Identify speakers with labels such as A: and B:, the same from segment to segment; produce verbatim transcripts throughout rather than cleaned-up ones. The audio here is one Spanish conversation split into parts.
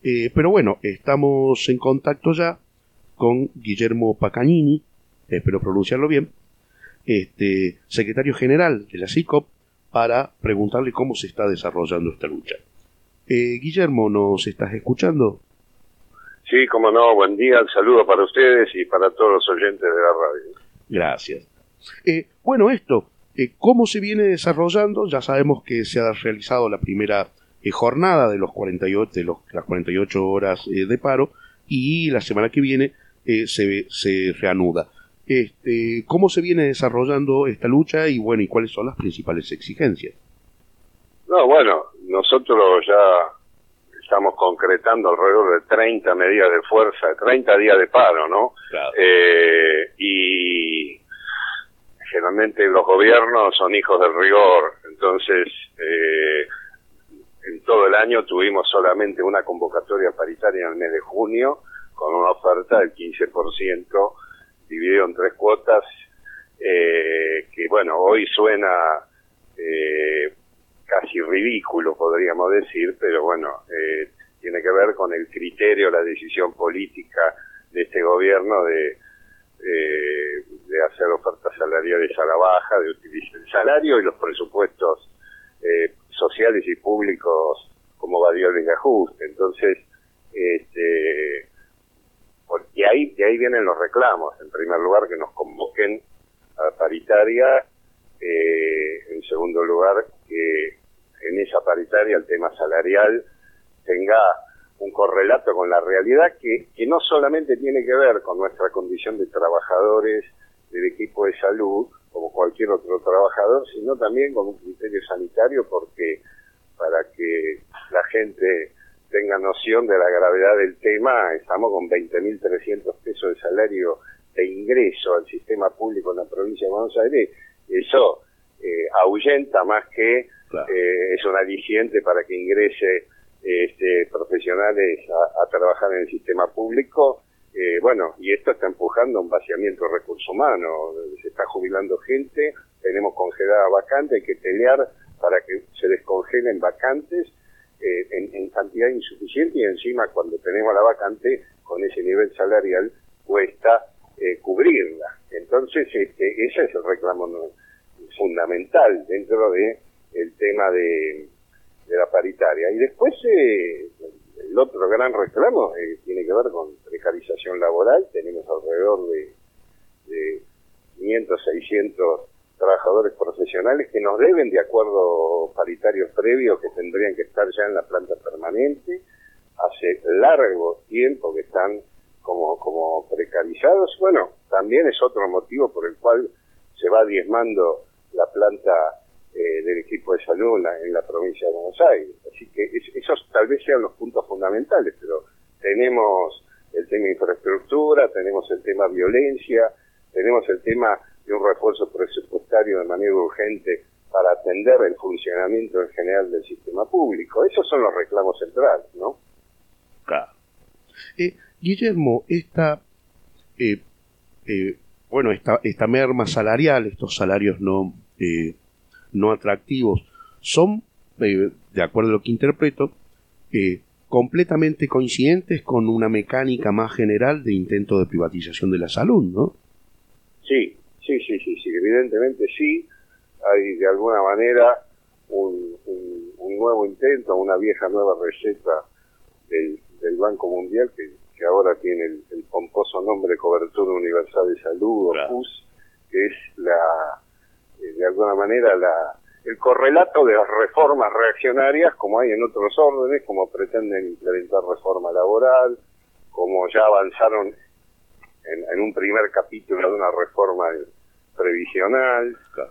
A: Eh, pero bueno, estamos en contacto ya con Guillermo Pacagnini, espero pronunciarlo bien, este, secretario general de la SICOP, para preguntarle cómo se está desarrollando esta lucha. Eh, Guillermo, ¿nos estás escuchando?
B: Sí, cómo no, buen día, un saludo para ustedes y para todos los oyentes de la radio.
A: Gracias. Eh, bueno, esto, eh, ¿cómo se viene desarrollando? Ya sabemos que se ha realizado la primera eh, jornada de, los cuarenta y ocho, de los, las cuarenta y ocho horas eh, de paro, y la semana que viene eh, se, se reanuda. Este, ¿Cómo se viene desarrollando esta lucha y bueno, y cuáles son las principales exigencias?
B: No, bueno, nosotros ya estamos concretando alrededor de treinta medidas de fuerza, treinta días de paro, ¿no?
A: Claro.
B: Eh, y generalmente los gobiernos son hijos del rigor, entonces eh, en todo el año tuvimos solamente una convocatoria paritaria en el mes de junio, con una oferta del quince por ciento, dividido en tres cuotas, eh, que bueno, hoy suena eh, casi ridículo, podríamos decir, pero bueno, eh, tiene que ver con el criterio, la decisión política de este gobierno de, eh, de hacer ofertas salariales a la baja, de utilizar el salario y los presupuestos eh, sociales y públicos como variable de ajuste. Entonces, este, y ahí, de ahí vienen los reclamos. En primer lugar, que nos convoquen a la paritaria. Eh, en segundo lugar, que en esa paritaria el tema salarial tenga un correlato con la realidad que, que no solamente tiene que ver con nuestra condición de trabajadores del equipo de salud, como cualquier otro trabajador, sino también con un criterio sanitario, porque para que la gente tenga noción de la gravedad del tema, estamos con veinte mil trescientos pesos de salario de ingreso al sistema público en la provincia de Buenos Aires. Eso eh, ahuyenta más que claro. eh, es un aliciente para que ingrese este, profesionales a, a trabajar en el sistema público. Eh, bueno, y esto está empujando a un vaciamiento de recursos humanos. Se está jubilando gente, tenemos congeladas vacantes, hay que pelear para que se descongelen vacantes eh, en, en cantidad insuficiente, y encima cuando tenemos la vacante con ese nivel salarial cuesta eh, cubrirla. Entonces este, ese es el reclamo no, fundamental dentro de el tema de, de la paritaria. Y después eh, el otro gran reclamo eh, tiene que ver con precarización laboral. Tenemos alrededor de, de quinientos, seiscientos trabajadores profesionales que nos deben, de acuerdo paritarios previos, que tendrían que estar ya en la planta permanente. Hace largo tiempo que están como, como precarizados. Bueno, también es otro motivo por el cual se va diezmando la planta eh, del equipo de salud en la, en la provincia de Buenos Aires. Así que es, esos tal vez sean los puntos fundamentales, pero tenemos el tema infraestructura, tenemos el tema violencia, tenemos el tema de un refuerzo presupuestario de manera urgente para atender el funcionamiento en general del sistema público. Esos son los reclamos centrales, ¿no?
A: Claro. Eh, Guillermo, esta, eh, eh, bueno, esta, esta merma salarial, estos salarios no, eh, no atractivos, son, eh, de acuerdo a lo que interpreto, eh, completamente coincidentes con una mecánica más general de intento de privatización de la salud, ¿no?
B: Sí, sí, sí, sí, sí, evidentemente sí. Hay de alguna manera un, un, un nuevo intento, una vieja nueva receta del, del Banco Mundial que, que ahora tiene el, el pomposo nombre Cobertura Universal de Salud, o
A: claro.
B: C U S, que es la, eh, de alguna manera la el correlato de las reformas reaccionarias, como hay en otros órdenes, como pretenden implementar reforma laboral, como ya avanzaron en, en un primer capítulo de una reforma previsional.
A: Claro.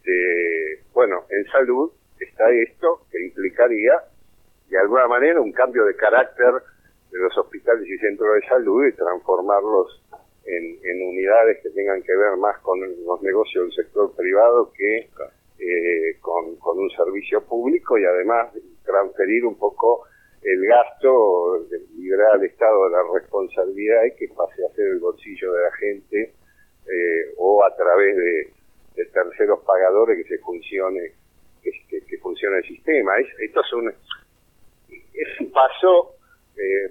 B: Este, bueno, en salud está esto que implicaría de alguna manera un cambio de carácter de los hospitales y centros de salud y transformarlos en, en unidades que tengan que ver más con los negocios del sector privado que
A: claro.
B: eh, con, con un servicio público, y además transferir un poco el gasto, liberar al Estado de la responsabilidad y que pase a ser el bolsillo de la gente eh, o a través de, de terceros pagadores que se funcione que, que, que funcione el sistema. Es, esto es un es un paso eh,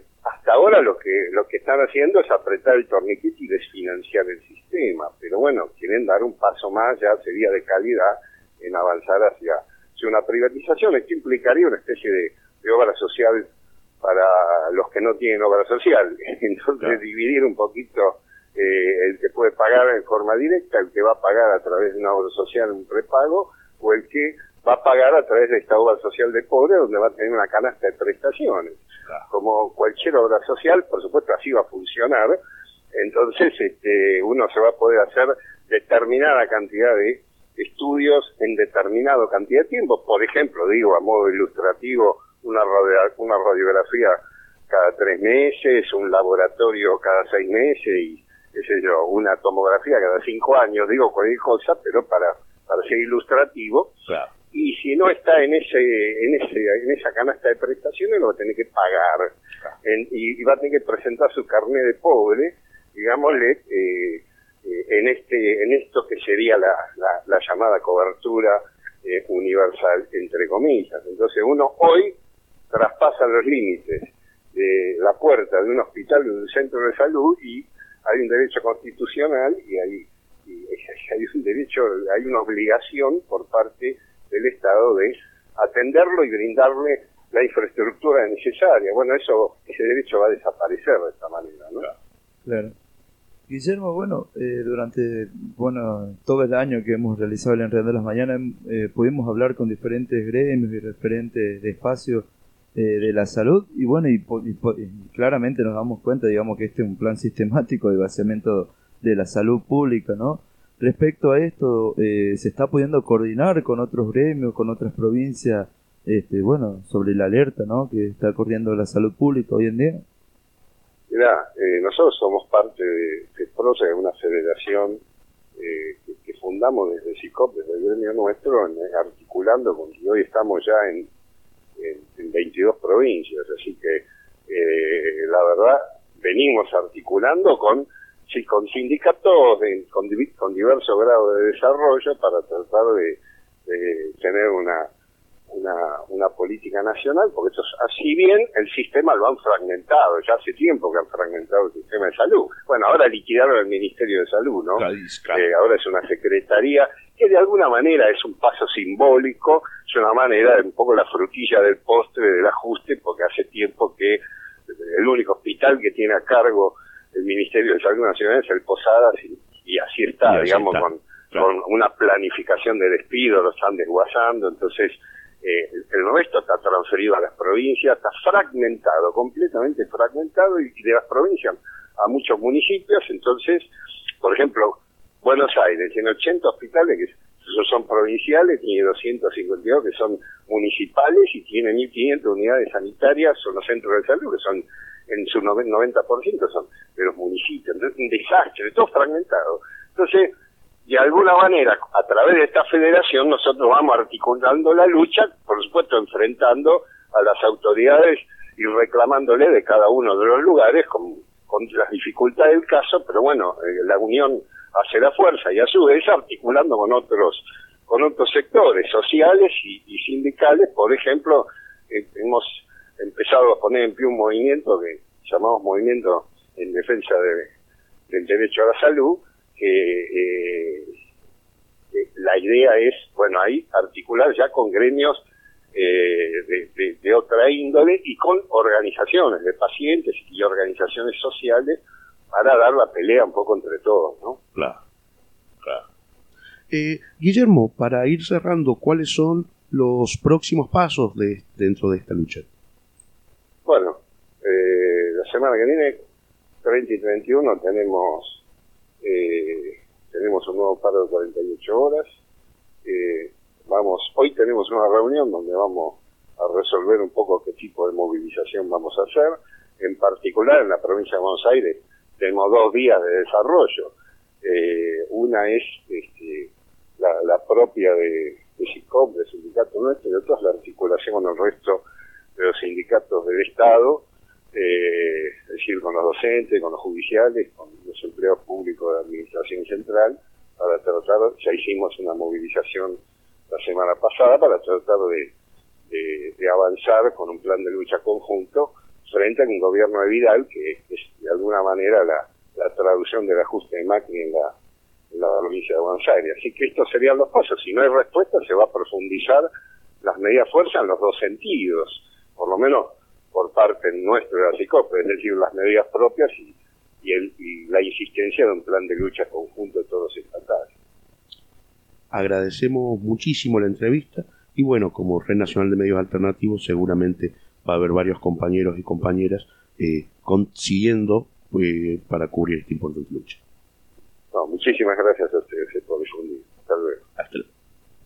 B: ahora lo que lo que están haciendo es apretar el torniquete y desfinanciar el sistema, pero bueno, quieren dar un paso más, ya sería de calidad en avanzar hacia, hacia una privatización. Esto implicaría una especie de, de obra social para los que no tienen obra social, entonces claro. dividir un poquito eh, el que puede pagar en forma directa, el que va a pagar a través de una obra social, un prepago, o el que va a pagar a través de esta obra social de pobre, donde va a tener una canasta de prestaciones. Claro. Como cualquier obra social, por supuesto, así va a funcionar. Entonces, este, uno se va a poder hacer determinada cantidad de estudios en determinada cantidad de tiempo. Por ejemplo, digo, a modo ilustrativo, una, radio, una radiografía cada tres meses, un laboratorio cada seis meses y, qué sé yo, una tomografía cada cinco años. Digo cualquier cosa, pero para, para ser ilustrativo. Claro. Y si no está en ese en ese en esa canasta de prestaciones, lo va a tener que pagar. En, y, y va a tener que presentar su carnet de pobre, digámosle, eh, eh, en este en esto que sería la, la, la llamada cobertura eh, universal, entre comillas. Entonces uno hoy traspasa los límites de la puerta de un hospital o de un centro de salud y hay un derecho constitucional y hay, y hay un derecho, hay una obligación por parte del Estado de atenderlo y brindarle la infraestructura necesaria. Bueno, eso ese derecho va a desaparecer de esta manera, ¿no?
C: Claro. Guillermo, bueno, eh, durante bueno todo el año que hemos realizado el Enredando las Mañanas, eh, pudimos hablar con diferentes gremios y referentes de espacios eh, de la salud, y bueno, y, y, y claramente nos damos cuenta, digamos, que este es un plan sistemático de vaciamiento de la salud pública, ¿no? Respecto a esto, eh, ¿se está pudiendo coordinar con otros gremios, con otras provincias, este, bueno, sobre la alerta, ¿no?, que está corriendo la salud pública hoy en día?
B: Mirá, eh, nosotros somos parte de, de PROSA, de una federación eh, que, que fundamos desde SICOP, desde el gremio nuestro, en, articulando con que hoy estamos ya en, en, en veintidós provincias, así que eh, la verdad venimos articulando con Sí, con sindicatos de, con, con diversos grados de desarrollo para tratar de, de tener una, una una política nacional, porque eso, así bien el sistema lo han fragmentado, ya hace tiempo que han fragmentado el sistema de salud. Bueno, ahora liquidaron el Ministerio de Salud, ¿no? Claro, claro. Eh, ahora es una secretaría que de alguna manera es un paso simbólico, es una manera, un poco la frutilla del postre del ajuste, porque hace tiempo que el único hospital que tiene a cargo el Ministerio de Salud Nacional es el Posadas y, y así está, y así digamos, está. Con, claro. con una planificación de despido, lo están desguazando, entonces eh, el resto está transferido a las provincias, está fragmentado, completamente fragmentado, y, y de las provincias a muchos municipios. Entonces, por ejemplo, Buenos Aires tiene ochenta hospitales que son provinciales, tiene doscientos cincuenta y dos que son municipales y tiene mil quinientas unidades sanitarias, son los centros de salud que son en su noventa por ciento son de los municipios. Entonces, un desastre, todo fragmentado. Entonces, de alguna manera, a través de esta federación, nosotros vamos articulando la lucha, por supuesto, enfrentando a las autoridades y reclamándole de cada uno de los lugares con, con las dificultades del caso, pero bueno, eh, la unión hace la fuerza y a su vez articulando con otros con otros sectores sociales y, y sindicales. Por ejemplo, eh, hemos empezado a poner en pie un movimiento que llamamos Movimiento en Defensa de, del Derecho a la Salud, que eh, eh, la idea es, bueno, ahí articular ya con gremios eh, de, de, de otra índole y con organizaciones de pacientes y organizaciones sociales para dar la pelea un poco entre todos, ¿no?
A: Claro, claro. Eh, Guillermo, para ir cerrando, ¿cuáles son los próximos pasos de dentro de esta lucha?
B: Bueno, eh, la semana que viene, treinta y treinta y uno, tenemos eh, tenemos un nuevo paro de cuarenta y ocho horas. Eh, vamos, hoy tenemos una reunión donde vamos a resolver un poco qué tipo de movilización vamos a hacer. En particular, en la provincia de Buenos Aires, tenemos dos vías de desarrollo. Eh, una es este, la, la propia de, de SICOP, del sindicato nuestro, y otra es la articulación con el resto de los sindicatos del Estado, eh, es decir, con los docentes, con los judiciales, con los empleados públicos de administración central, para tratar, ya hicimos una movilización la semana pasada para tratar de, de, de avanzar con un plan de lucha conjunto frente a un gobierno de Vidal, que es de alguna manera la, la traducción del ajuste de Macri en la, en la provincia de Buenos Aires. Así que estos serían los pasos. Si no hay respuesta, se va a profundizar las medidas fuerza en los dos sentidos, por lo menos por parte nuestra de la CICOPE, es decir, las medidas propias y, y, el, y la insistencia de un plan de lucha conjunto de todos los estatales.
A: Agradecemos muchísimo la entrevista y bueno, como Red Nacional de Medios Alternativos seguramente va a haber varios compañeros y compañeras eh, consiguiendo eh, para cubrir esta importante lucha.
B: No, muchísimas gracias a ustedes por difundir. Hasta luego.